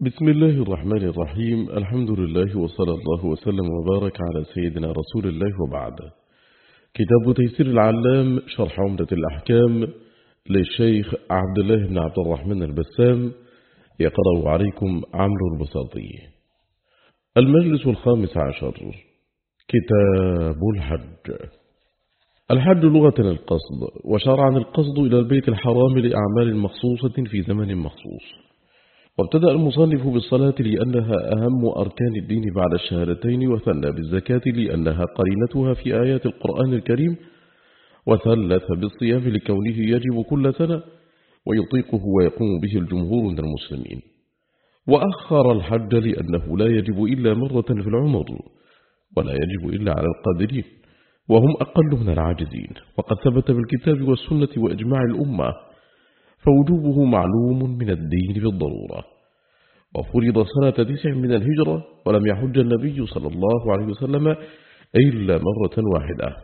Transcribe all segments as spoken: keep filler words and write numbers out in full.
بسم الله الرحمن الرحيم. الحمد لله وصلى الله وسلم وبارك على سيدنا رسول الله وبعد. كتاب تيسير العلام شرح عمدة الأحكام للشيخ عبد الله بن عبد الرحمن البسام، يقرأ عليكم عمرو البساطي. المجلس الخامس عشر، كتاب الحج. الحج لغة القصد، وشرعا القصد إلى البيت الحرام لأعمال مخصوصة في زمن مخصوص. وابتدأ المصنف بالصلاة لأنها أهم أركان الدين بعد الشهادتين، وثنى بالزكاة لأنها قرينتها في آيات القرآن الكريم، وثلث بالصيام لكونه يجب كل سنة ويطيقه ويقوم به الجمهور من المسلمين. وأخر الحج لأنه لا يجب إلا مرة في العمر، ولا يجب إلا على القادرين وهم أقل من العاجزين، وقد ثبت بالكتاب والسنة وإجماع الأمة، فوجوبه معلوم من الدين بالضرورة. وفرض سنة تسع من الهجرة، ولم يحج النبي صلى الله عليه وسلم إلا مرة واحدة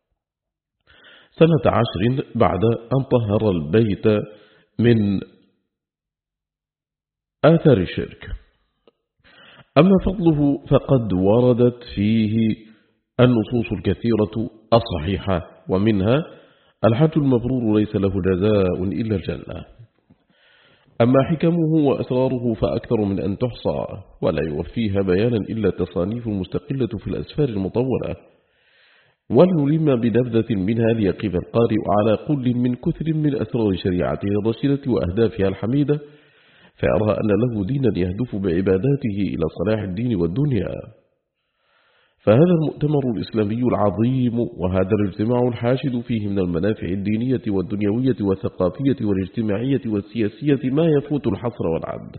سنة عشر بعد أن طهر البيت من آثار الشرك. أما فضله فقد وردت فيه النصوص الكثيرة الصحيحة، ومنها: الحج المبرور ليس له جزاء إلا الجنة. أما حكمه وأسراره فأكثر من أن تحصى، ولا يوفيها بيانا إلا تصانيف المستقلة في الأسفار المطولة، ولنلم بنبذة منها ليقف القارئ على كل من كثر من أسرار شريعته الرشيدة وأهدافها الحميدة، فيرى أن له دينا يهدف بعباداته إلى صلاح الدين والدنيا. فهذا المؤتمر الإسلامي العظيم، وهذا الاجتماع الحاشد فيه من المنافع الدينية والدنيوية والثقافية والاجتماعية والسياسية ما يفوت الحصر والعد.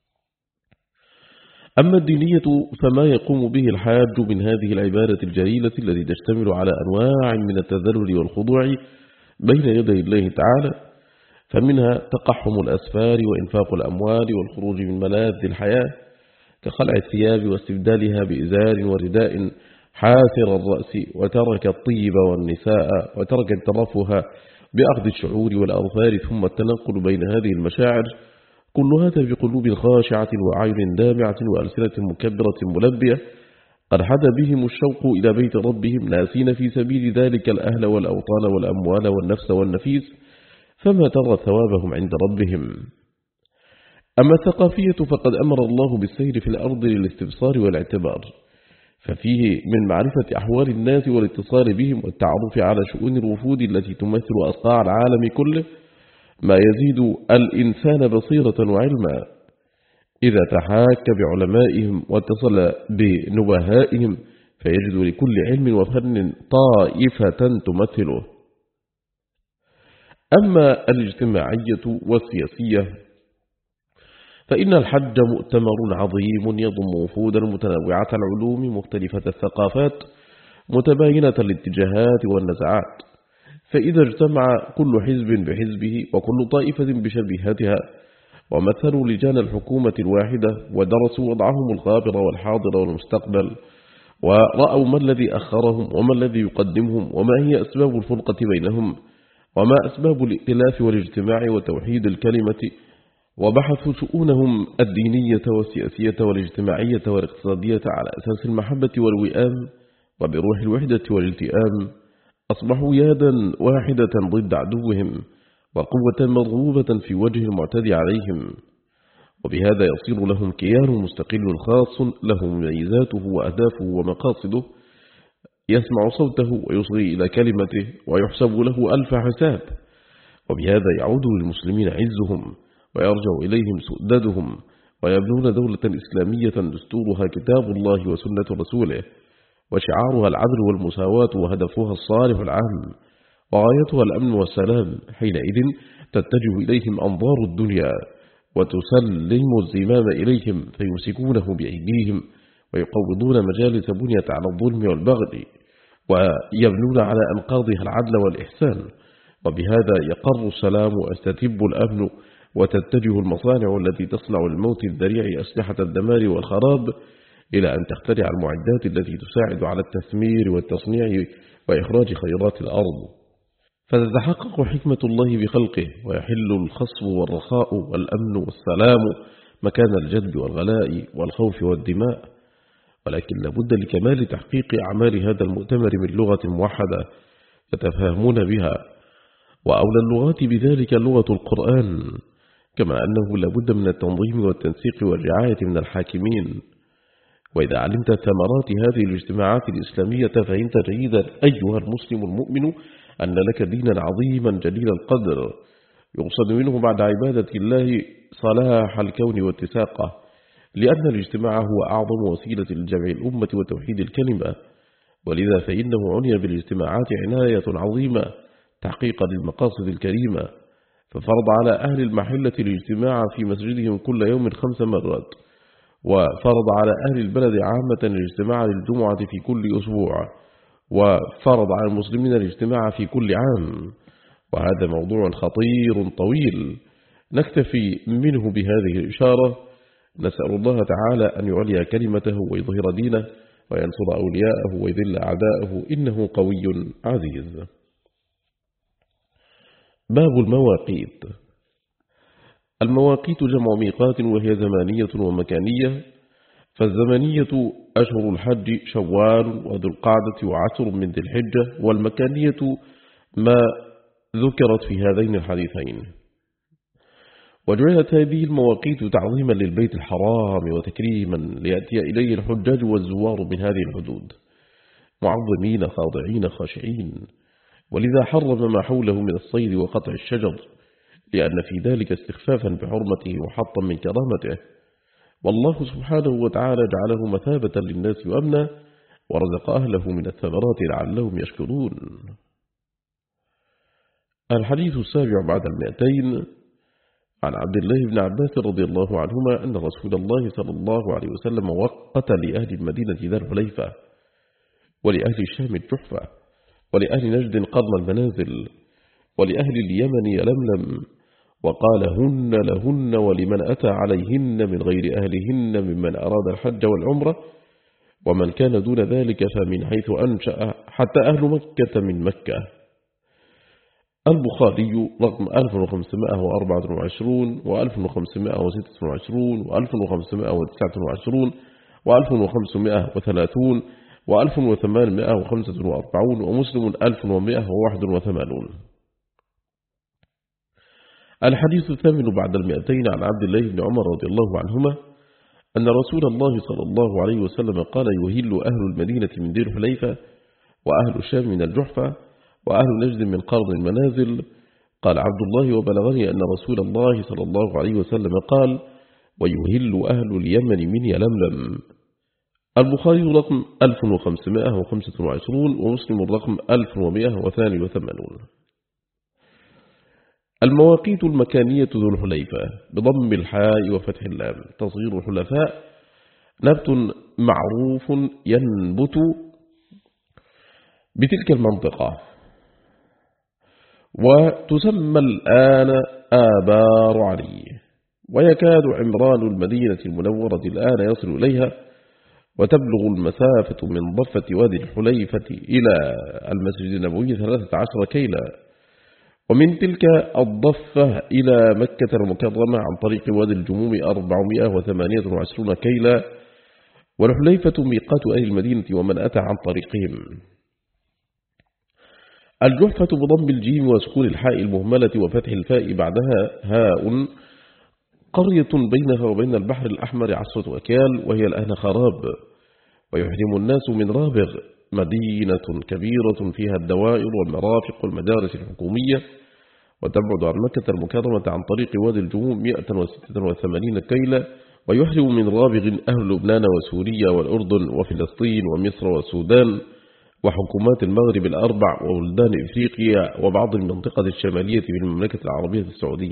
أما الدينية فما يقوم به الحاج من هذه العبادة الجليلة التي تشتمل على أنواع من التذلل والخضوع بين يدي الله تعالى، فمنها تقحم الأسفار وإنفاق الأموال والخروج من ملاذ الحياة كخلع الثياب واستبدالها بإزار ورداء حاسر الرأس، وترك الطيب والنساء، وترك الترفه بأخذ الشعور والأظفار، ثم التنقل بين هذه المشاعر، كل هذا بقلوب خاشعة وعين دامعة وألسنة مكبرة ملبية، قد حدا بهم الشوق إلى بيت ربهم، ناسين في سبيل ذلك الأهل والأوطان والأموال والنفس والنفيس، فما ترى ثوابهم عند ربهم. أما الثقافية فقد أمر الله بالسير في الأرض للاستبصار والاعتبار، ففيه من معرفة أحوال الناس والاتصال بهم والتعرف على شؤون الوفود التي تمثل أصقاع العالم كله ما يزيد الإنسان بصيرة وعلما. إذا تحاك بعلمائهم واتصل بنبهائهم فيجد لكل علم وفن طائفة تمثله. أما الاجتماعية والسياسية فإن الحج مؤتمر عظيم يضم وفودا متنوعة العلوم مختلفة الثقافات متباينة الاتجاهات والنزعات، فإذا اجتمع كل حزب بحزبه وكل طائفة بشبيهتها ومثلوا لجان الحكومة الواحدة ودرسوا وضعهم الغابر والحاضر والمستقبل، ورأوا ما الذي أخرهم وما الذي يقدمهم وما هي أسباب الفرقة بينهم وما أسباب الائتلاف والاجتماع وتوحيد الكلمة، وبحثوا شؤونهم الدينية والسياسية والاجتماعية والاقتصادية على أساس المحبة والوئام وبروح الوحدة والالتئام، أصبحوا يادا واحدة ضد عدوهم وقوة مرغوبة في وجه المعتدي عليهم، وبهذا يصير لهم كيان مستقل خاص له مميزاته وأهدافه ومقاصده، يسمع صوته ويصغي إلى كلمته ويحسب له ألف حساب، وبهذا يعود للمسلمين عزهم ويرجع إليهم سؤددهم، ويبنون دولة إسلامية دستورها كتاب الله وسنة رسوله، وشعارها العدل والمساواة، وهدفها الصالح العام، وغايتها الأمن والسلام. حينئذ تتجه إليهم أنظار الدنيا وتسلم الزمام إليهم فيمسكونه بأيديهم، ويقوضون مجالس بنية على الظلم والبغي، ويبنون على أنقاضها العدل والإحسان، وبهذا يقر السلام ويستتب الأمن، وتتجه المصانع التي تصنع الموت الذريع أسلحة الدمار والخراب إلى أن تخترع المعدات التي تساعد على التثمير والتصنيع وإخراج خيرات الأرض، فتتحقق حكمة الله بخلقه، ويحل الخصب والرخاء والأمن والسلام مكان الجذب والغلاء والخوف والدماء، ولكن لابد لكمال تحقيق أعمال هذا المؤتمر من لغة موحدة يتفاهمون بها، وأولى اللغات بذلك لغة القرآن، كما أنه لابد من التنظيم والتنسيق والرعاية من الحاكمين. وإذا علمت ثمرات هذه الاجتماعات الإسلامية فإنت جيدا أيها المسلم المؤمن أن لك دينا عظيما جليل القدر، يقصد منه بعد عبادة الله صلاح الكون واتساقه، لأن الاجتماع هو أعظم وسيلة لجمع الأمة وتوحيد الكلمة، ولذا فإنه عني بالاجتماعات عناية عظيمة تحقيقا للمقاصد الكريمة، ففرض على أهل المحلة الاجتماع في مسجدهم كل يوم خمس مرات، وفرض على أهل البلد عامة الاجتماع للجمعة في كل أسبوع، وفرض على المسلمين الاجتماع في كل عام. وهذا موضوع خطير طويل نكتفي منه بهذه الإشارة، نسأل الله تعالى أن يعلي كلمته ويظهر دينه وينصر أولياءه ويذل أعداءه، إنه قوي عزيز. باب المواقيت. المواقيت جمع ميقات، وهي زمانية ومكانية. فالزمانية أشهر الحج شوال وذو القعدة وعشر من ذي الحجة، والمكانية ما ذكرت في هذين الحديثين. وجعلت هذه المواقيت تعظيما للبيت الحرام وتكريما ليأتي إليه الحجاج والزوار من هذه الحدود معظمين خاضعين خاشعين، ولذا حرم ما حوله من الصيد وقطع الشجر، لأن في ذلك استخفافا بحرمته وحطا من كرامته. والله سبحانه وتعالى جعله مثابة للناس وأمنا، ورزق أهله من الثمرات لعلهم يشكرون. الحديث السابع بعد المئتين عن عبد الله بن عباس رضي الله عنهما أن رسول الله صلى الله عليه وسلم وقت لأهل المدينة ذا الحليفة، ولأهل الشام الجحفة، ولأهل نجد قرن المنازل، ولأهل اليمن يلملم، وقال هن لهن ولمن أتى عليهن من غير أهلهن ممن أراد الحج والعمرة، ومن كان دون ذلك فمن حيث أنشأ حتى أهل مكة من مكة. البخاري رقم ألف وخمسمائة وأربعة وعشرين وألف وخمسمائة وستة وعشرين وألف وخمسمائة وتسعة وعشرين وألف وخمسمائة وثلاثين وألف وثمانمائة وخمسة وأربعين، ومسلم ألف ومائة وواحد وثمانون. الحديث الثامن بعد المئتين عن عبد الله بن عمر رضي الله عنهما أن رسول الله صلى الله عليه وسلم قال يهل أهل المدينة من ذي الحليفة، وأهل الشام من الجحفة، وأهل نجد من قرن المنازل. قال عبد الله وبلغني أن رسول الله صلى الله عليه وسلم قال ويهل أهل اليمن من يلملم. البخاري رقم ألف وخمسمائة وخمسة وعشرين ومسلم رقم ألف ومائة واثنين وثمانين. المواقيت المكانية ذو الحليفة بضم الحاء وفتح اللام، تصغير الحلفاء نبت معروف ينبت بتلك المنطقة، وتسمى الآن آبار علي، ويكاد عمران المدينة المنورة الآن يصل إليها، وتبلغ المسافة من ضفة وادي الحليفة إلى المسجد النبوي ثلاثة عشر كيلا، ومن تلك الضفة إلى مكة المكرمة عن طريق وادي الجموم أربعمائة وثمانية وعشرين كيلا، والحليفة ميقات أهل المدينة ومن أتى عن طريقهم. الجحفة بضم الجيم وسكون الحاء المهملة وفتح الفاء بعدها هاء، قرية بينها وبين البحر الأحمر عشرة أكيال، وهي الآن خراب، ويحرم الناس من رابغ، مدينة كبيرة فيها الدوائر والمرافق والمدارس الحكومية، وتبعد عن مكة المكرمة عن طريق وادي الجموم مئة وستة وثمانين كيلا، ويحرم من رابغ أهل لبنان وسوريا والأردن وفلسطين ومصر والسودان وحكومات المغرب الأربع وبلدان إفريقيا وبعض المنطقة الشمالية في المملكة العربية السعودية.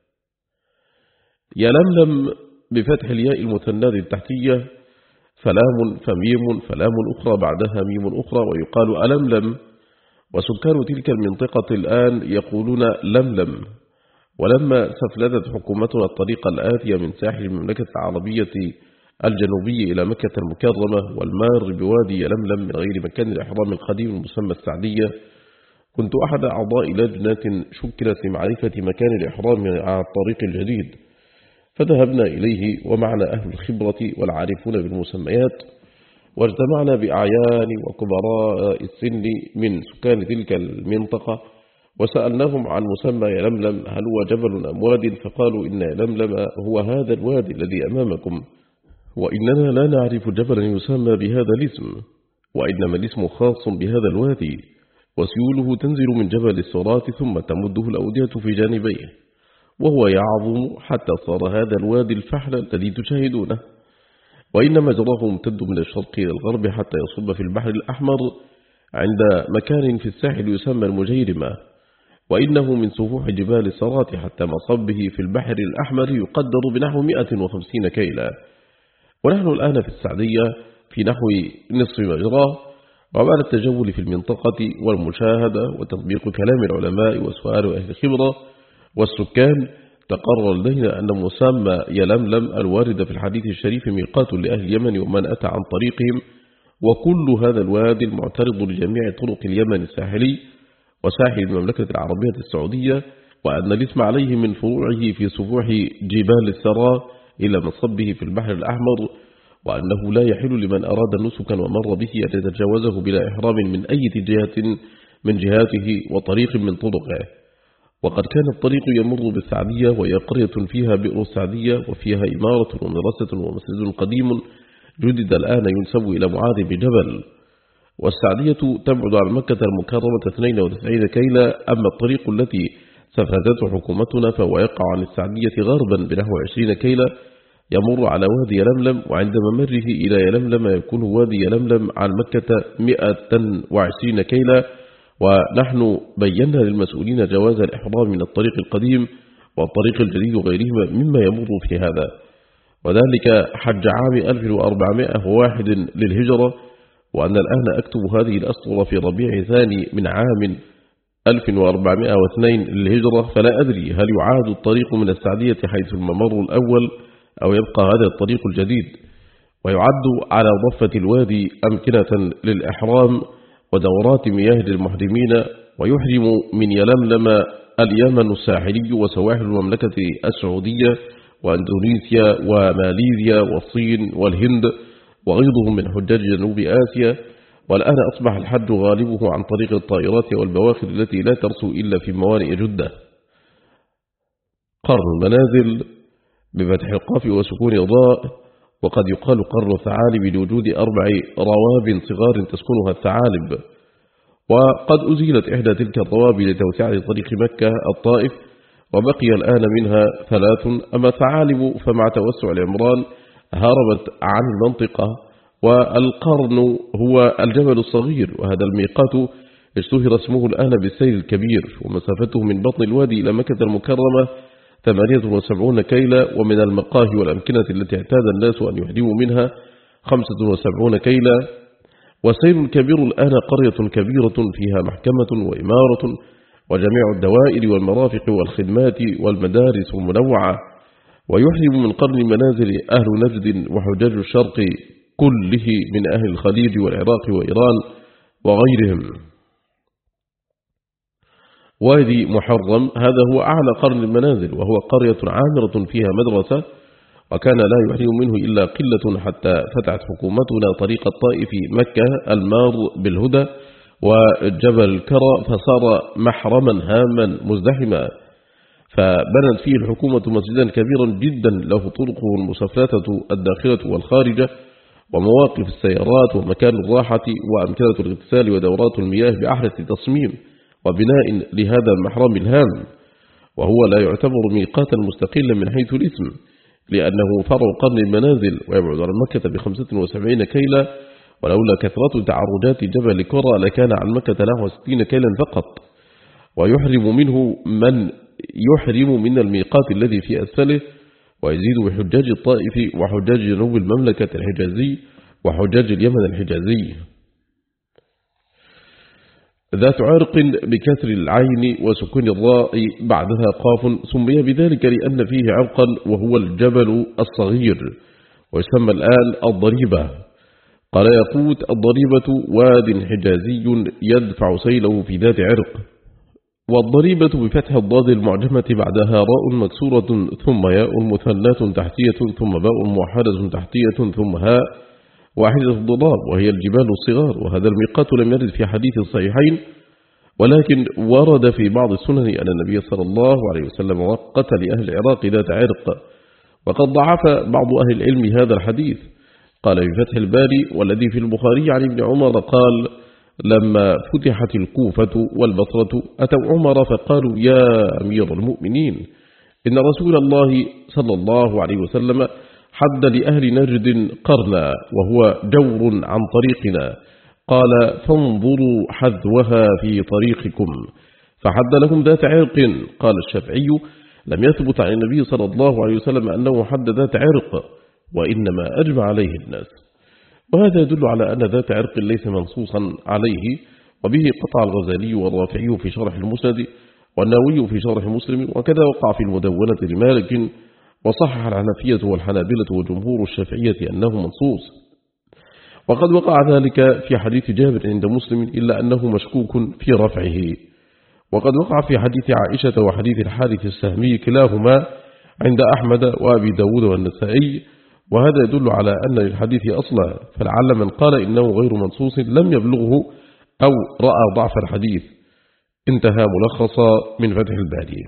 يلملم بفتح الياء المثنى التحتية فلام فميم فلام أخرى بعدها ميم أخرى، ويقال ألملم، وسكان تلك المنطقة الآن يقولون لملم. ولما سفلتت حكومتنا الطريق الآتية من ساحل المملكة العربية الجنوبية إلى مكة المكرمة والمار بوادي يلملم من غير مكان الإحرام القديم المسمى السعدية، كنت أحد أعضاء لجنة شكلت لمعرفة مكان الإحرام على الطريق الجديد، فذهبنا إليه ومعنا أهل الخبرة والعارفون بالمسميات، واجتمعنا بأعيان وكبراء السن من سكان تلك المنطقة، وسألناهم عن مسمى يلملم هل هو جبل أم واد، فقالوا إن يلملم هو هذا الوادي الذي أمامكم، وإننا لا نعرف جبلا يسمى بهذا الاسم، وإنما الاسم خاص بهذا الوادي، وسيوله تنزل من جبل الصراط ثم تمده الأودية في جانبيه، وهو يعظم حتى صار هذا الوادي الفحل الذي تشاهدونه، وإن مجراه ممتد من الشرق إلى الغرب حتى يصب في البحر الأحمر عند مكان في الساحل يسمى المجيرمة، وإنه من سفوح جبال الصراط حتى مصبه في البحر الأحمر يقدر بنحو مئة وخمسين كيلا. ونحن الآن في السعدية في نحو نصف مجراه، وبعد التجول في المنطقة والمشاهدة وتطبيق كلام العلماء وسؤال أهل الخبرة والسكان، تقرر لدينا أن مسمى يلملم الوارد في الحديث الشريف ميقات لأهل اليمن ومن أتى عن طريقهم، وكل هذا الوادي المعترض لجميع طرق اليمن الساحلي وساحل المملكة العربية السعودية، وأن الاسم عليه من فروعه في سفوح جبال السراء إلى مصبه في البحر الأحمر، وأنه لا يحل لمن أراد نسكا ومر به أن يتجاوزه بلا إحرام من أي جهة من جهاته وطريق من طرقه. وقد كان الطريق يمر بالسعدية، وهي قرية فيها بئر السعدية وفيها إمارة ومدرسة ومسجد قديم جدد الآن ينسب إلى معاذ بن جبل. والسعدية تبعد عن مكة المكرمة اثنين وتسعين كيلا، أما الطريق التي سفرته حكومتنا فهو يقع عن السعدية غربا بنحو عشرين كيلا، يمر على وادي يلملم، وعند ممره إلى يلملم يكون وادي يلملم عن مكة مئة وعشرين كيلا. ونحن بينا للمسؤولين جواز الإحرام من الطريق القديم والطريق الجديد وغيرهما مما يمر في هذا، وذلك حج عام ألف وأربعمائة وواحد للهجرة، وأن الآن أكتب هذه الأسطورة في ربيع ثاني من عام ألف وأربعمائة واثنين للهجرة، فلا أدري هل يعاد الطريق من السعدية حيث الممر الأول أو يبقى هذا الطريق الجديد، ويعد على ضفة الوادي أمكنة للإحرام ودورات مياه للمحرمين، ويحرم من يلملم اليمن الساحلي وسواحل المملكة السعودية وأندونيسيا وماليزيا والصين والهند وغيرهم من حجاج جنوب آسيا. والآن أصبح الحج غالبه عن طريق الطائرات والبواخر التي لا ترسو إلا في موانئ جدة. قرن المنازل بفتح القاف وسكون الضاء، وقد يقال قرن الثعالب لوجود أربع رواب صغار تسكنها الثعالب، وقد أزيلت إحدى تلك الرواب لتوسعة طريق مكة الطائف، وبقي الآن منها ثلاث. أما الثعالب فمع توسع العمران هربت عن المنطقة، والقرن هو الجبل الصغير، وهذا الميقات اشتهر اسمه الآن بالسيل الكبير، ومسافته من بطن الوادي إلى مكة المكرمة ثمانية وسبعين كيلا، ومن المقاهي والأمكنة التي اعتاد الناس أن يحرموا منها خمسة وسبعين كيلا. والسيل الكبير الآن قرية كبيرة فيها محكمة وإمارة وجميع الدوائر والمرافق والخدمات والمدارس المنوعة. ويحرم من قرن المنازل أهل نجد وحجاج الشرق كله من أهل الخليج والعراق وإيران وغيرهم. وادي محرم هذا هو أعلى قرن المنازل، وهو قرية عامرة فيها مدرسة، وكان لا يحرم منه إلا قلة حتى فتحت حكومتنا طريق الطائف مكة المار بالهدى وجبل الكرى، فصار محرما هاما مزدحما، فبنت فيه الحكومة مسجدا كبيرا جدا له طرقه المسافرة الداخلة والخارجة ومواقف السيارات ومكان الراحة وأمكنة الاغتسال ودورات المياه بأحدث تصميم وبناء لهذا المحرم الهام، وهو لا يعتبر ميقاتا مستقلا من حيث الاسم، لأنه فرع قرن المنازل ويبعد عن مكة بخمسة وسبعين كيلا، ولولا كثرة تعرجات جبل كرى لكان عن مكة نحو ستين كيلا فقط. ويحرم منه من يحرم من الميقات الذي في أسفله، ويزيد بحجاج الطائف وحجاج جنوب المملكة الحجازي وحجاج اليمن الحجازي. ذات عرق بكسر العين وسكون الراء بعدها قاف، سمي بذلك لأن فيه عرقا وهو الجبل الصغير، ويسمى الآن الضريبة. قال يقوت: الضريبة واد حجازي يدفع سيله في ذات عرق. والضريبة بفتح الضاد المعجمة بعدها راء مكسورة ثم ياء مثناة تحتية ثم باء موحدة تحتية ثم هاء واحدة الضباب وهي الجبال الصغار. وهذا الميقات لم يرد في حديث الصحيحين، ولكن ورد في بعض السنن أن النبي صلى الله عليه وسلم وقت لأهل العراق ذات عرق، وقد ضعف بعض أهل العلم هذا الحديث. قال بفتح الباري والذي في البخاري عن ابن عمر قال لما فتحت الكوفة والبصرة أتوا عمر فقالوا يا أمير المؤمنين إن رسول الله صلى الله عليه وسلم حد لأهل نجد قرنا وهو جور عن طريقنا، قال فانظروا حذوها في طريقكم، فحد لهم ذات عرق. قال الشافعي لم يثبت عن النبي صلى الله عليه وسلم أنه حد ذات عرق، وإنما أجمع عليه الناس. وهذا يدل على أن ذات عرق ليس منصوصا عليه، وبه قطع الغزالي والرافعي في شرح المسند والنووي في شرح مسلم، وكذا وقع في المدونة لمالك، وصحح الحنفية والحنابلة وجمهور الشافعية أنه منصوص. وقد وقع ذلك في حديث جابر عند مسلم إلا أنه مشكوك في رفعه. وقد وقع في حديث عائشة وحديث الحارث السهمي كلاهما عند أحمد وأبي داود والنسائي، وهذا يدل على أن للحديث أصلا، فلعل من قال إنه غير منصوص لم يبلغه أو رأى ضعف الحديث. انتهى ملخصا من فتح الباري.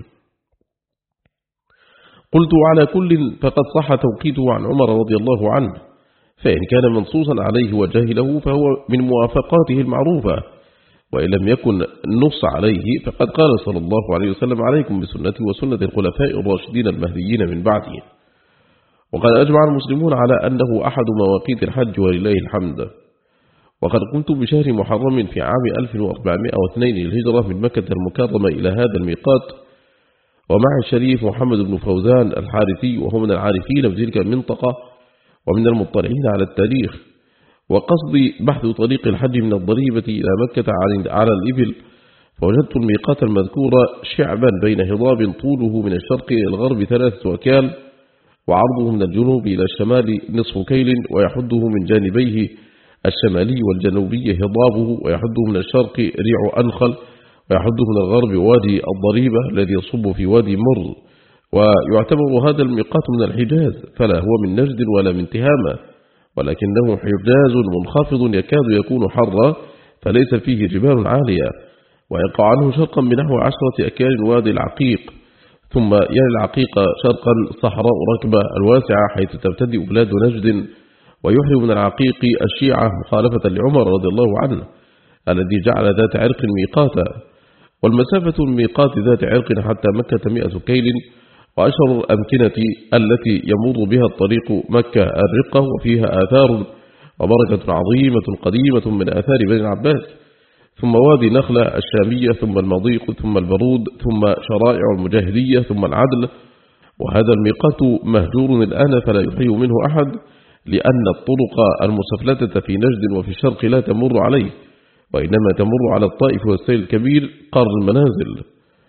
قلت على كل فقد صح توقيته عن عمر رضي الله عنه، فإن كان منصوصا عليه وجاهله فهو من موافقاته المعروفة، وإن لم يكن نص عليه فقد قال صلى الله عليه وسلم عليكم بسنتي وسنة الخلفاء الراشدين المهديين من بعدي. وقد أجمع المسلمون على أنه أحد مواقيت الحج ولله الحمد. وقد قمت بشهر محرم في عام ألف وأربعمائة واثنين للهجرة من مكة المكرمة إلى هذا الميقات، ومع الشريف محمد بن فوزان الحارثي وهو من العارفين بتلك المنطقة ومن المطلعين على التاريخ. وقصدي بحث طريق الحج من الضريبة إلى مكة على الإبل، فوجدت الميقات المذكور شعبا بين هضاب طوله من الشرق إلى الغرب ثلاثة أكيال، وعرضه من الجنوب إلى الشمال نصف كيل، ويحده من جانبيه الشمالي والجنوبي هضابه، ويحده من الشرق ريع أنخل، ويحده من الغرب وادي الضريبة الذي يصب في وادي مر. ويعتبر هذا الميقات من الحجاز، فلا هو من نجد ولا من تهامة، ولكنه حجاز منخفض يكاد يكون حرا، فليس فيه جبال عالية، ويقع عنه شرقا بنحو عشرة أكيال وادي العقيق، ثم يلي العقيق شرقا صحراء ركبة الواسعة حيث تبتدئ بلاد نجد، ويحرم من العقيق الشيعة مخالفة لعمر رضي الله عنه الذي جعل ذات عرق ميقاتا. والمسافة من ميقات ذات عرق حتى مكة مئة كيل، وأشهر الأمكنة التي يمر بها الطريق مكة الرقة، وفيها آثار وبركة عظيمة قديمة من آثار بني العباس، ثم وادي نخلة الشامية، ثم المضيق، ثم البرود، ثم شرائع المجاهدية، ثم العدل. وهذا الميقات مهجور الآن فلا يحيي منه أحد، لأن الطرق المسفلتة في نجد وفي الشرق لا تمر عليه، وإنما تمر على الطائف والسيل الكبير قرن المنازل.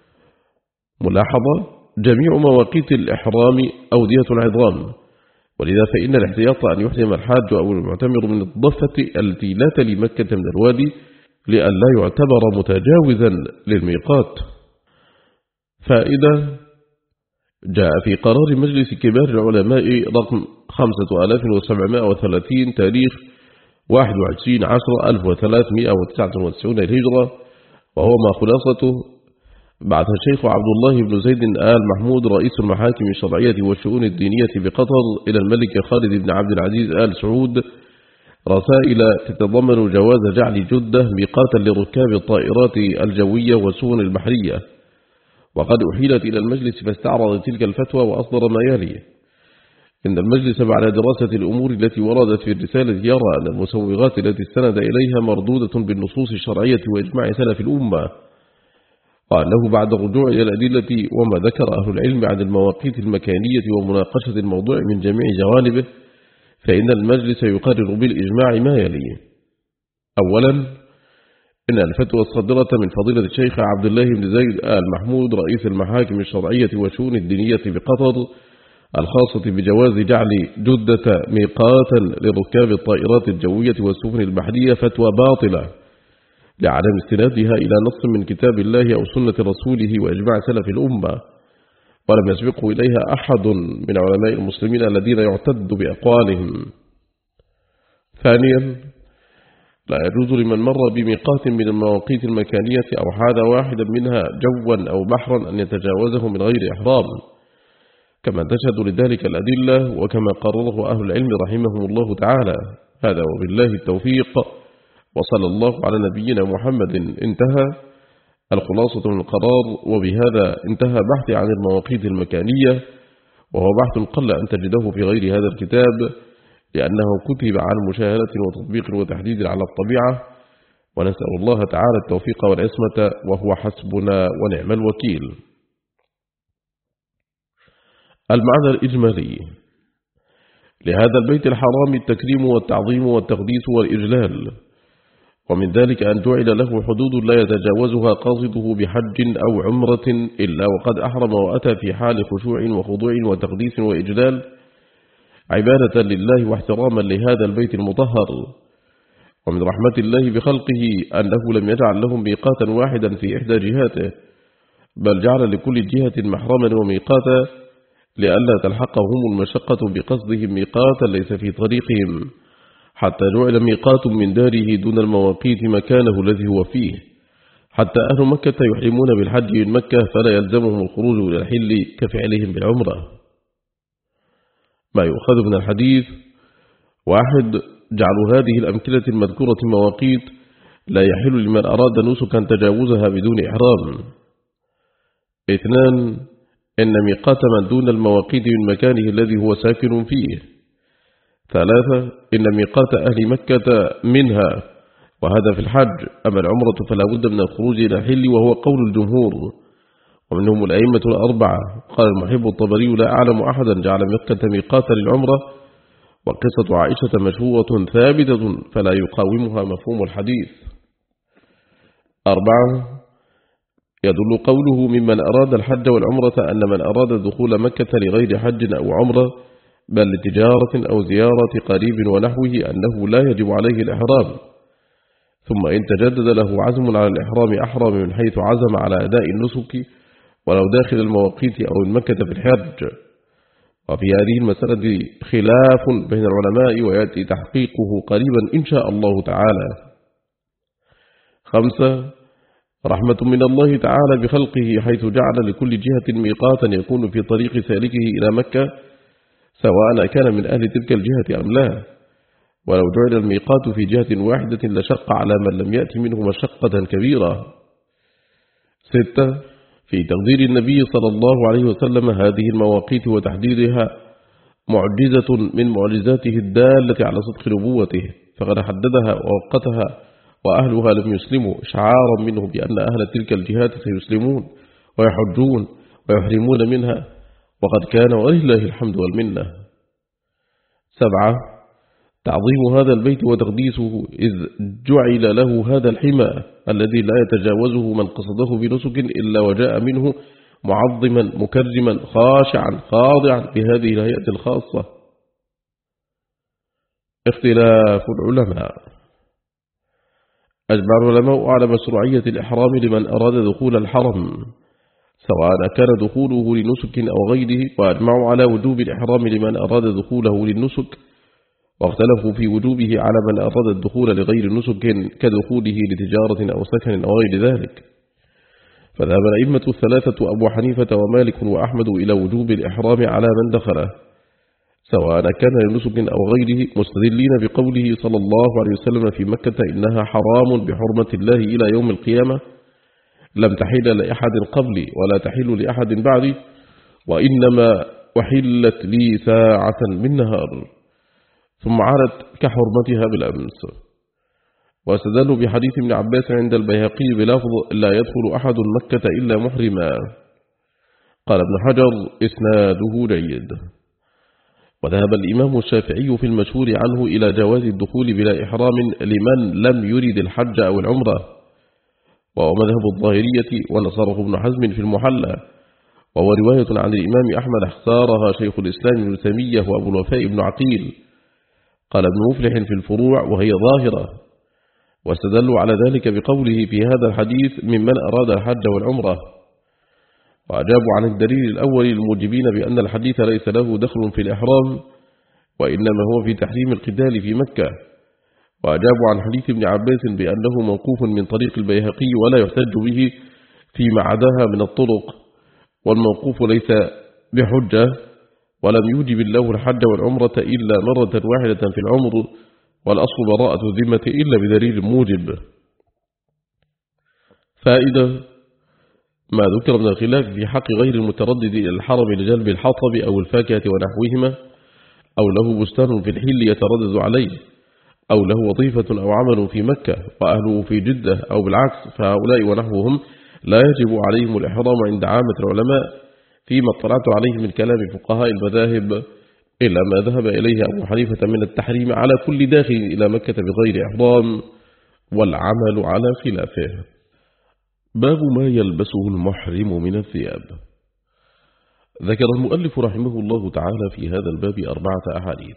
ملاحظة: جميع مواقيت الإحرام أودية العظام، ولذا فإن الاحتياط أن يحرم الحاج أو المعتمر من الضفة التي لا تلي مكة من الوادي، لأن لا يعتبر متجاوزا للميقات. فائدة: جاء في قرار مجلس كبار العلماء رقم خمسة آلاف وسبعمائة وثلاثين تاريخ واحد وعشرين عشر ألف وثلاثمائة وتسعة وتسعين الهجرة، وهو ما خلاصته: بعث الشيخ عبد الله بن زيد آل محمود رئيس المحاكم الشرعية والشؤون الدينية بقطر إلى الملك خالد بن عبد العزيز آل سعود رسائل تتضمن جواز جعل جدة ميقاتا لركاب الطائرات الجوية والسفن البحرية. وقد أحيلت إلى المجلس فاستعرض تلك الفتوى وأصدر ما يلي: إن المجلس بعد دراسة الأمور التي وردت في الرسالة يرى أن المسوغات التي استند إليها مردودة بالنصوص الشرعية وإجماع سلف الأمة، وأنه بعد الرجوع إلى الأدلة وما ذكر أهل العلم عن المواقيت المكانية ومناقشة الموضوع من جميع جوانبه، فإن المجلس يقرر بالإجماع ما يلي: أولا، إن الفتوى الصادرة من فضيلة الشيخ عبد الله بن زيد آل محمود رئيس المحاكم الشرعية والشؤون الدينية بقطر الخاصة بجواز جعل جدة ميقاتا لركاب الطائرات الجوية والسفن البحرية فتوى باطلة، لعدم استنادها إلى نص من كتاب الله أو سنة رسوله وإجماع سلف الأمة، ولم يسبقه إليها أحد من علماء المسلمين الذين يعتد بأقوالهم. ثانيا، لا يجوز لمن مر بميقات من المواقيت المكانية أو حاد واحدا منها جوا أو بحرا أن يتجاوزه من غير إحرام، كما تشهد لذلك الأدلة وكما قرره أهل العلم رحمهم الله تعالى. هذا وبالله التوفيق، وصلى الله على نبينا محمد. انتهى الخلاصة من القرار، وبهذا انتهى بحث عن المواقيت المكانية، وهو بحث قل أن تجده في غير هذا الكتاب، لأنه كتب عن مشاهدة وتطبيق وتحديد على الطبيعة، ونسأل الله تعالى التوفيق والعصمة، وهو حسبنا ونعم الوكيل. المعنى الإجمالي لهذا البيت الحرام التكريم والتعظيم والتقديس والإجلال، ومن ذلك أن جعل له حدود لا يتجاوزها قاصده بحج أو عمرة إلا وقد أحرم وأتى في حال خشوع وخضوع وتقديس وإجلال، عبادة لله واحتراما لهذا البيت المطهر. ومن رحمة الله بخلقه أنه لم يجعل لهم ميقاتا واحدا في إحدى جهاته، بل جعل لكل جهة محرما وميقاتا، لئلا تلحقهم المشقة بقصدهم ميقاتا ليس في طريقهم، حتى جعل ميقات من داره دون المواقيت مكانه الذي هو فيه، حتى أهل مكة يحرمون بالحج من مكة فلا يلزمهم الخروج إلى الحل كفعلهم بالعمرة. ما يؤخذ من الحديث: واحد، جعلوا هذه الأمثلة المذكورة مواقيت لا يحل لمن أراد نسكا تجاوزها بدون إحرام. اثنان، إن ميقات من دون المواقيت من مكانه الذي هو ساكن فيه. ثلاثة، إن ميقات أهل مكة منها، وهذا في الحج. أما العمرة فلا بد من الخروج إلى الحل، وهو قول الجمهور، ومنهم الأئمة الأربعة. قال المحب الطبري: لا أعلم أحدا جعل مكة ميقاتا للعمرة، وقصة عائشة مشهورة ثابتة فلا يقاومها مفهوم الحديث. أربعة، يدل قوله ممن أراد الحج والعمرة أن من أراد دخول مكة لغير حج أو عمرة بل لتجارة أو زيارة قريب ونحوه أنه لا يجب عليه الإحرام، ثم إن تجدد له عزم على الإحرام أحرم من حيث عزم على أداء النسك ولو داخل المواقيت أو المكة في الحج. وفي هذه المسألة خلاف بين العلماء، ويأتي تحقيقه قريبا إن شاء الله تعالى. خمسة، رحمة من الله تعالى بخلقه، حيث جعل لكل جهة ميقاتا يكون في طريق سالكه إلى مكة، سواء كان من أهل تلك الجهة أم لا. ولو جعل الميقات في جهة واحدة لشق على من لم يأتي منه مشقة كبيرة. ستة، في تقدير النبي صلى الله عليه وسلم هذه المواقيت وتحديدها معجزة من معجزاته الدالة على صدق نبوته، فقد حددها ووقتها وأهلها لم يسلموا، إشعارا منه بأن أهل تلك الجهات سيسلمون ويحجون ويحرمون منها، وقد كان ولله الحمد والمنة. سبعة، تعظيم هذا البيت وتقديسه، إذ جعل له هذا الحمى الذي لا يتجاوزه من قصده بنسك إلا وجاء منه معظما مكرما خاشعا خاضعا بهذه الهيئة الخاصة. اختلاف العلماء. أجمع العلماء على مشروعية الإحرام لمن أراد دخول الحرم، سواء كان دخوله لنسك أو غيره، وأجمعوا على وجوب الإحرام لمن أراد دخوله للنسك، واختلفوا في وجوبه على من أراد الدخول لغير نسك كدخوله لتجارة أو سكن أو غير ذلك. فذهب الأئمة الثلاثة أبو حنيفة ومالك وأحمد إلى وجوب الإحرام على من دخله، سواء كان لنسك أو غيره، مستدلين بقوله صلى الله عليه وسلم في مكة: إنها حرام بحرمة الله إلى يوم القيامة، لم تحل لأحد قبلي ولا تحل لأحد بعدي، وإنما أحلت لي ساعة من نهار، ثم عادت كحرمتها بالأمس. واستدلوا بحديث ابن عباس عند البيهقي بلفظ: لا يدخل أحد مكة إلا محرما. قال ابن حجر: إسناده جيد. وذهب الإمام الشافعي في المشهور عنه إلى جواز الدخول بلا إحرام لمن لم يرد الحج أو العمرة، وهو مذهب الظاهرية، ونصره ابن حزم في المحلى، وهو رواية عن الإمام أحمد اختارها شيخ الإسلام ابن تيمية وأبو الوفاء ابن عقيل. قال ابن مفلح في الفروع: وهي ظاهرة. واستدلوا على ذلك بقوله في هذا الحديث ممن أراد الحج والعمرة، وأجابوا عن الدليل الأول الموجبين بأن الحديث ليس له دخل في الإحرام وإنما هو في تحريم القتال في مكة، وأجابوا عن حديث ابن عباس بأنه موقوف من طريق البيهقي ولا يحتج به فيما عداها من الطرق، والموقوف ليس بحجة، ولم يوجب الله الحج والعمرة إلا مرة واحدة في العمر، والأصل براءة الذمة إلا بدليل موجب. فائدة: ما ذكر من الخلاف في حق غير المتردد إلى الحرم لجلب الحطب أو الفاكهة ونحوهما، أو له بستان في الحل يتردد عليه، أو له وظيفة أو عمل في مكة وأهله في جدة أو بالعكس، فهؤلاء ونحوهم لا يجب عليهم الإحرام عند عامة العلماء فيما اطلعت عليه من كلام فقهاء المذاهب، إلا ما ذهب إليه أبو حنيفة من التحريم على كل داخل إلى مكة بغير إحرام، والعمل على خلافه. باب ما يلبسه المحرم من الثياب. ذكر المؤلف رحمه الله تعالى في هذا الباب أربعة أحاديث: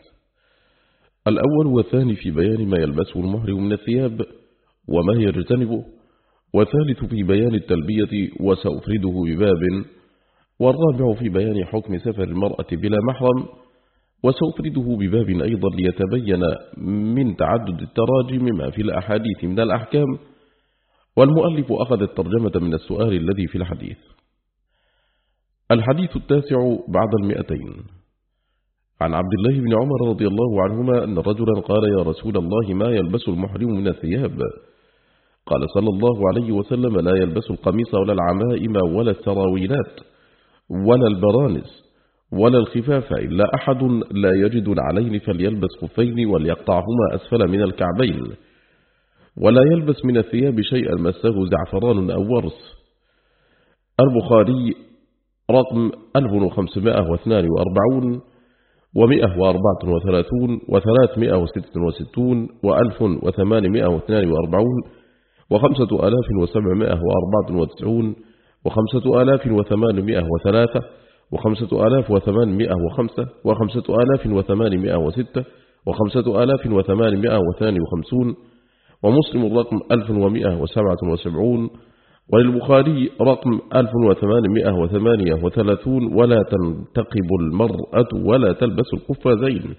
الأول والثاني في بيان ما يلبسه المحرم من الثياب وما يجتنبه، والثالث في بيان التلبية وسأفرده بباب، والرابع في بيان حكم سفر المرأة بلا محرم وسأفرده بباب أيضا ليتبين من تعدد التراجم ما في الأحاديث من الأحكام. والمؤلف أخذ الترجمة من السؤال الذي في الحديث. الحديث التاسع بعد المئتين. عن عبد الله بن عمر رضي الله عنهما أن رجلا قال: يا رسول الله، ما يلبس المحرم من الثياب؟ قال صلى الله عليه وسلم: لا يلبس القميص ولا العمائم ولا السراويلات ولا البرانس ولا الخفاف إلا أحد لا يجد العلين فليلبس خفين وليقطعهما أسفل من الكعبين، ولا يلبس من الثياب شيئا مسه زعفران أو ورس. البخاري رقم ألف وخمسمائة واثنان وأربعين ومئة وأربعة وثلاثون وثلاثمائة وستة وستون وألف وثمانمائة واثنان وأربعين وخمسة آلاف وسبعمائة وأربعة وتسعون وخمسة آلاف وثمانمائة وثلاثة وخمسة آلاف وثمانمائة وخمسة وخمسة آلاف وثمانمائة وستة وخمسة آلاف وثمانمائة واثنان وخمسون. ومسلم الرقم ألف ومائة وسبعة وسبعون. وللبخاري رقم ألف وثمانمائة وثمانية وثلاثون: ولا تنتقب المرأة ولا تلبس القفازين.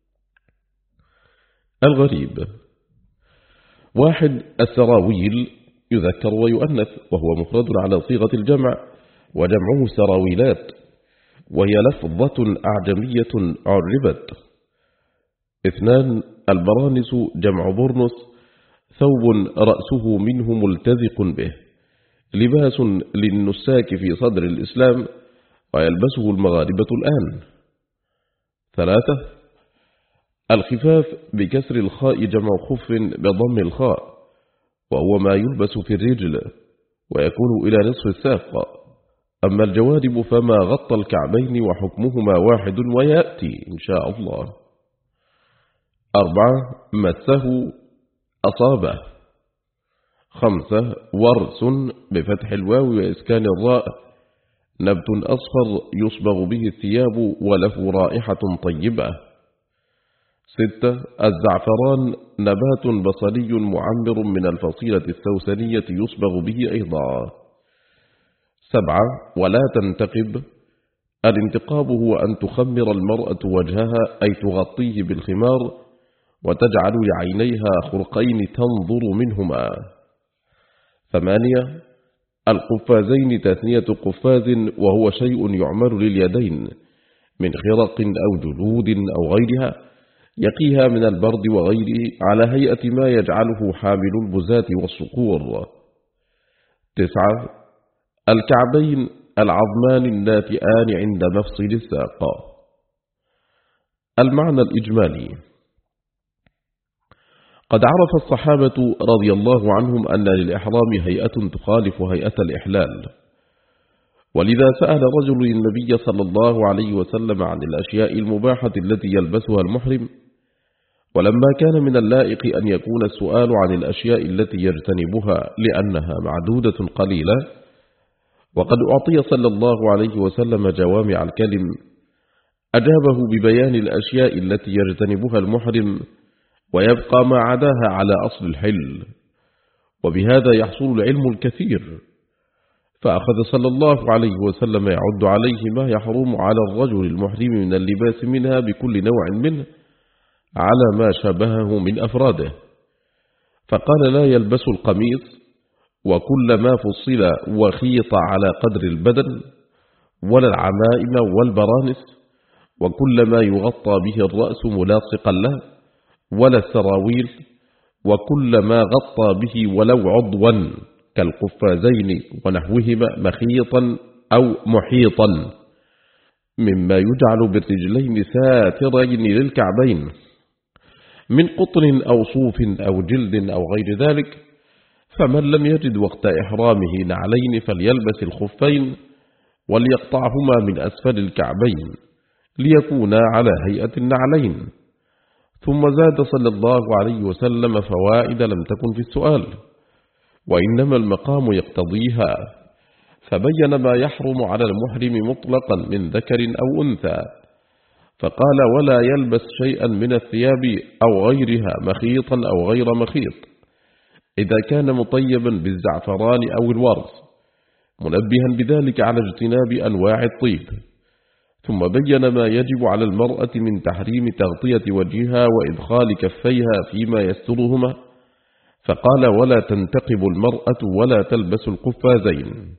الغريب: واحد، السراويل يذكر ويؤنث وهو مفرد على صيغة الجمع، وجمعه سراويلات، وهي لفظة أعجمية عربت. اثنان، البرانس جمع برنس، ثوب رأسه منه ملتزق به، لباس للنساك في صدر الإسلام، ويلبسه المغاربة الآن. ثلاثة، الخفاف بكسر الخاء جمع خف بضم الخاء، وهو ما يلبس في الرجل ويكون إلى نصف الساق. أما الجوارب فما غطى الكعبين وحكمهما واحد ويأتي إن شاء الله. أربعة، مسه أصابه. خمسة، ورس بفتح الواو وإسكان الراء، نبت أصفر يصبغ به الثياب وله رائحة طيبة. ستة، الزعفران نبات بصري معمر من الفصيلة السوسنية يصبغ به أيضا. سبعة، ولا تنتقب. الانتقاب هو أن تخمر المرأة وجهها، أي تغطيه بالخمار وتجعل لعينيها خرقين تنظر منهما. ثمانية، القفازين تثنية قفاز، وهو شيء يعمل لليدين من خرق أو جلود أو غيرها يقيها من البرد وغيره، على هيئة ما يجعله حامل البزاة والصقور. تسعة، الكعبين العظمان الناتئان عند مفصل الساق. المعنى الإجمالي: قد عرف الصحابة رضي الله عنهم أن للإحرام هيئة تخالف هيئة الإحلال، ولذا سأل رجل النبي صلى الله عليه وسلم عن الأشياء المباحة التي يلبسها المحرم، ولما كان من اللائق أن يكون السؤال عن الأشياء التي يجتنبها لأنها معدودة قليلة، وقد أعطي صلى الله عليه وسلم جوامع الكلم، أجابه ببيان الأشياء التي يجتنبها المحرم ويبقى ما عداها على أصل الحل، وبهذا يحصل العلم الكثير. فأخذ صلى الله عليه وسلم يعد عليه ما يحرم على الرجل المحرم من اللباس منها بكل نوع منه على ما شابهه من أفراده، فقال لا يلبس القميص وكل ما فصل وخيط على قدر البدن، ولا العمائم والبرانس، وكل ما يغطى به الرأس ملاصقا له، ولا السراويل، وكل ما غطى به ولو عضوا كالقفازين ونحوهما مخيطا أو محيطا مما يجعل بالرجلين ساترين للكعبين من قطن أو صوف أو جلد أو غير ذلك. فمن لم يجد وقت إحرامه نعلين فليلبس الخفين وليقطعهما من أسفل الكعبين ليكونا على هيئة النعلين. ثم زاد صلى الله عليه وسلم فوائد لم تكن في السؤال، وإنما المقام يقتضيها، فبين ما يحرم على المحرم مطلقا من ذكر أو أنثى، فقال ولا يلبس شيئا من الثياب أو غيرها مخيطا أو غير مخيط إذا كان مطيبا بالزعفران أو الورس، منبها بذلك على اجتناب أنواع الطيب. ثم بين ما يجب على المرأة من تحريم تغطية وجهها وإدخال كفيها فيما يسترهما، فقال ولا تنتقب المرأة ولا تلبس القفازين.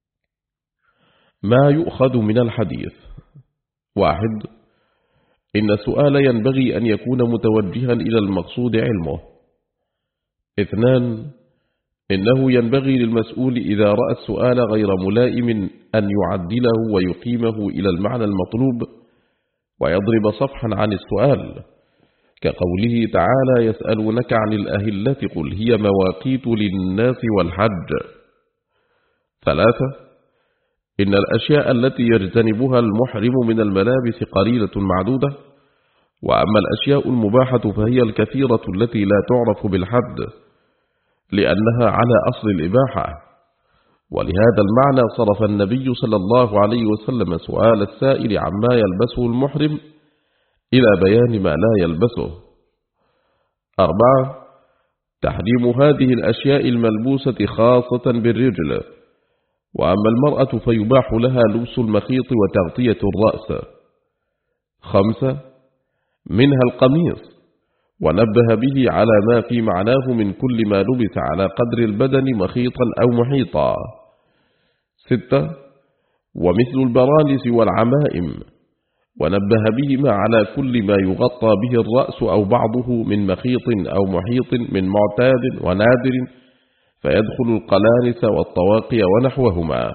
ما يؤخذ من الحديث: واحد، إن السؤال ينبغي أن يكون متوجها إلى المقصود علمه. اثنان، إنه ينبغي للمسؤول إذا رأى السؤال غير ملائم أن يعدله ويقيمه إلى المعنى المطلوب ويضرب صفحا عن السؤال، كقوله تعالى يسألونك عن الأهلة قل هي مواقيت للناس والحج. ثلاثة، إن الأشياء التي يجتنبها المحرم من الملابس قليلة معدودة، وأما الأشياء المباحة فهي الكثيرة التي لا تعرف بالحد لأنها على أصل الإباحة. ولهذا المعنى صرف النبي صلى الله عليه وسلم سؤال السائل عما يلبسه المحرم إلى بيان ما لا يلبسه. أربعة، تحريم هذه الأشياء الملبوسة خاصة بالرجل، وأما المرأة فيباح لها لبس المخيط وتغطية الرأس. خمسة، منها القميص، ونبه به على ما في معناه من كل ما لبس على قدر البدن مخيطا أو محيطا. ستة، ومثل البرانس والعمائم، ونبه بهما على كل ما يغطى به الرأس أو بعضه من مخيط أو محيط من معتاد ونادر، فيدخل القلانس والطواقي ونحوهما.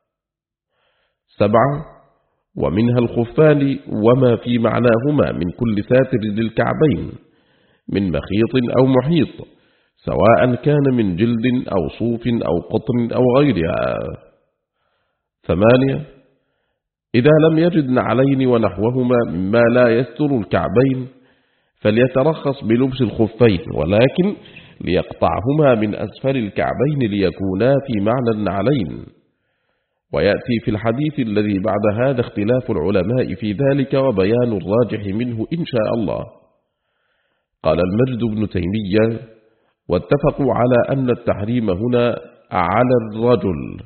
سبعة، ومنها الخفان وما في معناهما من كل ساتر للكعبين من مخيط أو محيط، سواء كان من جلد أو صوف أو قطن أو غيرها. ثمانية، إذا لم يجد نعلين ونحوهما مما لا يستر الكعبين فليترخص بلبس الخفين، ولكن ليقطعهما من أسفل الكعبين ليكونا في معنى النعلين. ويأتي في الحديث الذي بعد هذا اختلاف العلماء في ذلك وبيان الراجح منه إن شاء الله. قال المجد بن تيمية: واتفقوا على أن التحريم هنا على الرجل.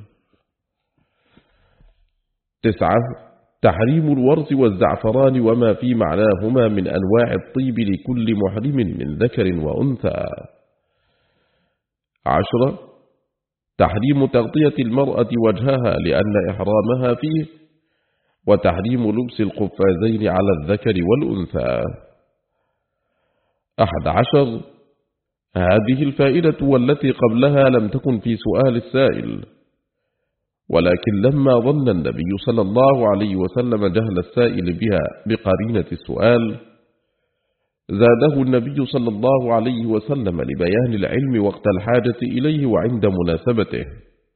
تسعة، تحريم الورس والزعفران وما في معناهما من أنواع الطيب لكل محرم من ذكر وأنثى. عشرة، تحريم تغطية المرأة وجهها لأن إحرامها فيه، وتحريم لبس القفازين على الذكر والأنثى. أحد عشر، هذه الفائدة والتي قبلها لم تكن في سؤال السائل، ولكن لما ظن النبي صلى الله عليه وسلم جهل السائل بها بقرينة السؤال زاده النبي صلى الله عليه وسلم لبيان العلم وقت الحاجة إليه وعند مناسبته.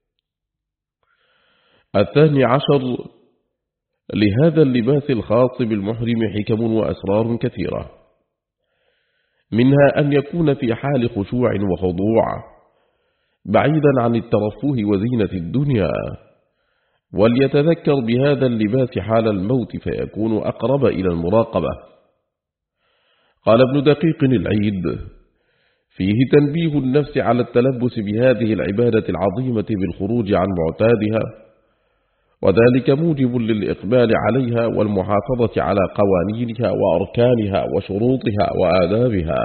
الثاني عشر، لهذا اللباس الخاص بالمحرم حكم وأسرار كثيرة، منها أن يكون في حال خشوع وخضوع بعيدا عن الترفه وزينة الدنيا، وليتذكر بهذا اللباس حال الموت فيكون أقرب إلى المراقبة. قال ابن دقيق العيد: فيه تنبيه النفس على التلبس بهذه العبادة العظيمة بالخروج عن معتادها، وذلك موجب للإقبال عليها والمحافظة على قوانينها وأركانها وشروطها وآدابها.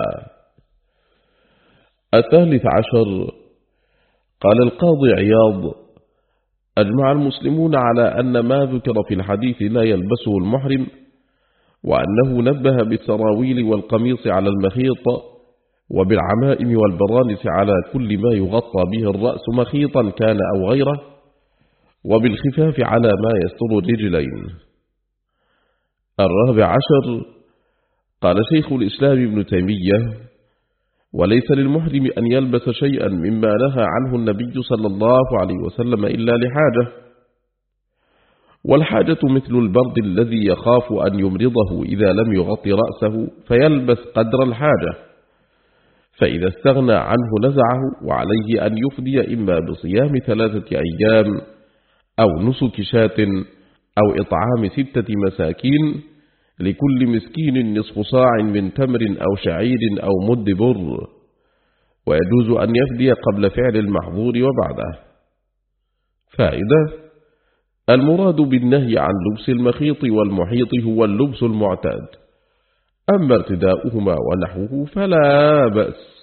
الثالث عشر، قال القاضي عياض: أجمع المسلمون على أن ما ذكر في الحديث لا يلبسه المحرم، وأنه نبه بالسراويل والقميص على المخيط، وبالعمائم والبرانس على كل ما يغطى به الرأس مخيطا كان أو غيره، وبالخفاف على ما يستر الرجلين. الرابع عشر، قال شيخ الإسلام ابن تيمية: وليس للمحرم أن يلبس شيئا مما نهى عنه النبي صلى الله عليه وسلم إلا لحاجة، والحاجة مثل البرد الذي يخاف أن يمرضه إذا لم يغطي رأسه فيلبس قدر الحاجة، فإذا استغنى عنه نزعه، وعليه أن يفدي إما بصيام ثلاثة أيام أو نسك شاة أو إطعام ستة مساكين، لكل مسكين نصف صاع من تمر أو شعير أو مد بر، ويجوز أن يفدي قبل فعل المحظور وبعده. فائدة: المراد بالنهي عن لبس المخيط والمحيط هو اللبس المعتاد، أما ارتداؤهما ونحوه فلا بأس.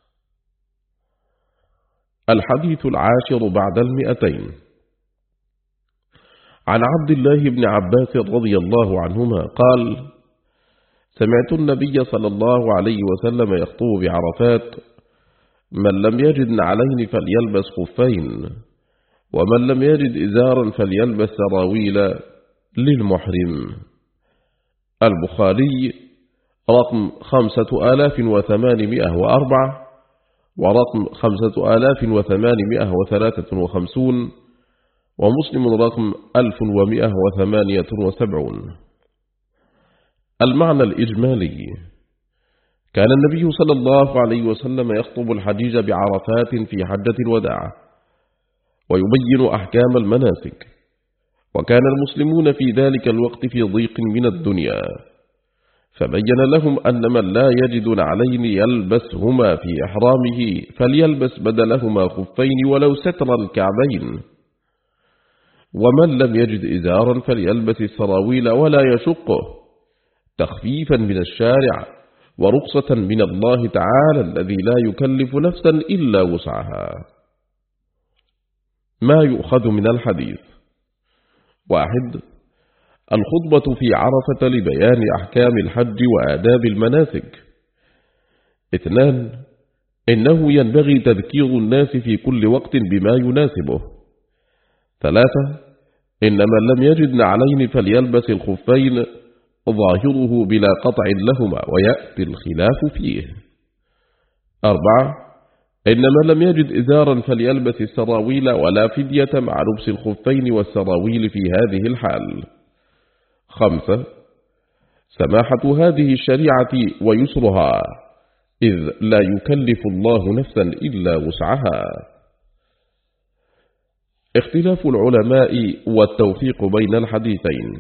الحديث العاشر بعد المئتين، عن عبد الله بن عباس رضي الله عنهما قال: سمعت النبي صلى الله عليه وسلم يخطب بعرفات: من لم يجد نعلين فليلبس خفين، ومن لم يجد إزارا فليلبس سراويل للمحرم. البخاري رقم خمسة آلاف وثمانمائة وأربعة، ورقم خمسة آلاف وثمانمائة وثلاثة وخمسون، ومسلم رقم ألف ومائة وثمانية وسبعون. المعنى الإجمالي: كان النبي صلى الله عليه وسلم يخطب الحجيج بعرفات في حجة الوداع، ويبين أحكام المناسك، وكان المسلمون في ذلك الوقت في ضيق من الدنيا، فبين لهم أن من لا يجد نعلين يلبسهما في إحرامه فليلبس بدلهما خفين ولو ستر الكعبين، ومن لم يجد إزارا فليلبس السراويل ولا يشقه، تخفيفا من الشارع ورخصة من الله تعالى الذي لا يكلف نفسا إلا وسعها. ما يؤخذ من الحديث: واحد، الخطبة في عرفة لبيان أحكام الحج وآداب المناسك. اثنان، إنه ينبغي تذكير الناس في كل وقت بما يناسبه. ثلاثة، إن من لم يجد نعلين فليلبس الخفين، ظاهره بلا قطع لهما ويأتي الخلاف فيه. أربعة، إن من لم يجد إزارا فليلبس السراويل ولا فدية مع لبس الخفين والسراويل في هذه الحال. خمسة، سماحة هذه الشريعة ويسرها، إذ لا يكلف الله نفسا إلا وسعها. اختلاف العلماء والتوفيق بين الحديثين.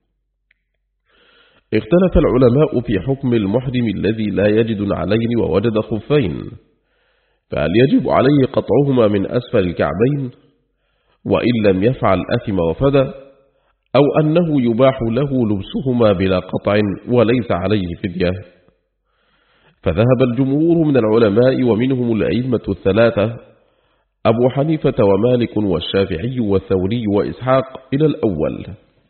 اختلف العلماء في حكم المحرم الذي لا يجد نعلين ووجد خفين، فهل يجب عليه قطعهما من أسفل الكعبين، وإن لم يفعل أثم وفدى، أو أنه يباح له لبسهما بلا قطع وليس عليه فدية؟ فذهب الجمهور من العلماء ومنهم الأئمة الثلاثة أبو حنيفة ومالك والشافعي والثوري وإسحاق إلى الأول،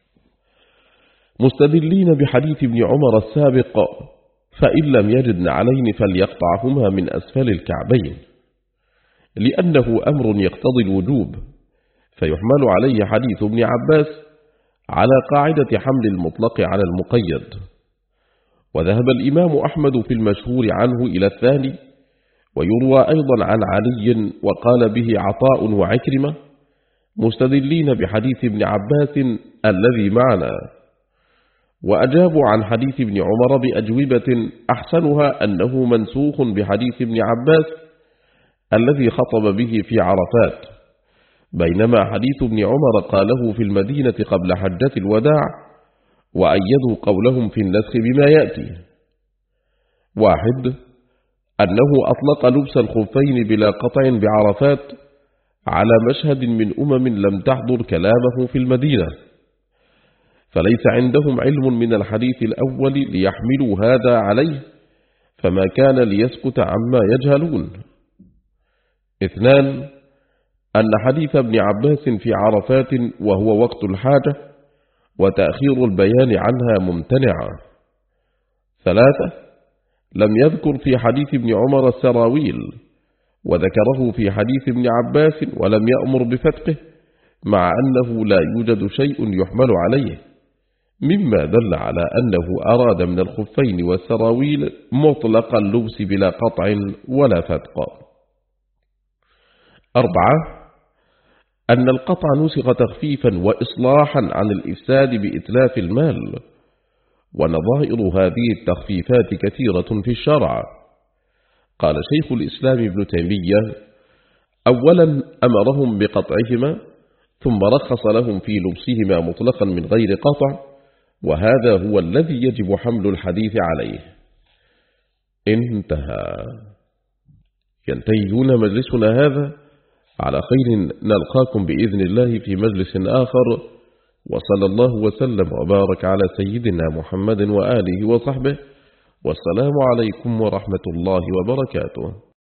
مستدلين بحديث ابن عمر السابق: فإن لم يجد نعلين فليقطعهما من أسفل الكعبين، لأنه أمر يقتضي الوجوب، فيحمل عليه حديث ابن عباس على قاعدة حمل المطلق على المقيد. وذهب الإمام أحمد في المشهور عنه إلى الثاني، ويروى أيضا عن علي وقال به عطاء وعكرمة، مستدلين بحديث ابن عباس الذي معنا. وأجابوا عن حديث ابن عمر بأجوبة أحسنها أنه منسوخ بحديث ابن عباس الذي خطب به في عرفات، بينما حديث ابن عمر قاله في المدينة قبل حجة الوداع، وأيدوا قولهم في النسخ بما يأتي. واحد، أنه أطلق لبس الخفين بلا قطع بعرفات على مشهد من أمم لم تحضر كلامه في المدينة، فليس عندهم علم من الحديث الأول ليحملوا هذا عليه، فما كان ليسكت عما يجهلون. اثنان، أن حديث ابن عباس في عرفات وهو وقت الحاجة وتأخير البيان عنها ممتنعة. ثلاثة، لم يذكر في حديث ابن عمر السراويل، وذكره في حديث ابن عباس ولم يأمر بفتقه، مع أنه لا يوجد شيء يحمل عليه، مما دل على أنه أراد من الخفين والسراويل مطلق اللبس بلا قطع ولا فتق. أربعة، أن القطع نسخ تخفيفا وإصلاحا عن الإفساد بإتلاف المال، ونظائر هذه التخفيفات كثيرة في الشرع. قال شيخ الإسلام ابن تيمية: أولا أمرهم بقطعهما، ثم رخص لهم في لبسهما مطلقا من غير قطع، وهذا هو الذي يجب حمل الحديث عليه. انتهى. ينتهي هنا مجلسنا هذا، على خير نلقاكم بإذن الله في مجلس آخر، وصلى الله وسلم وبارك على سيدنا محمد وآله وصحبه، والسلام عليكم ورحمة الله وبركاته.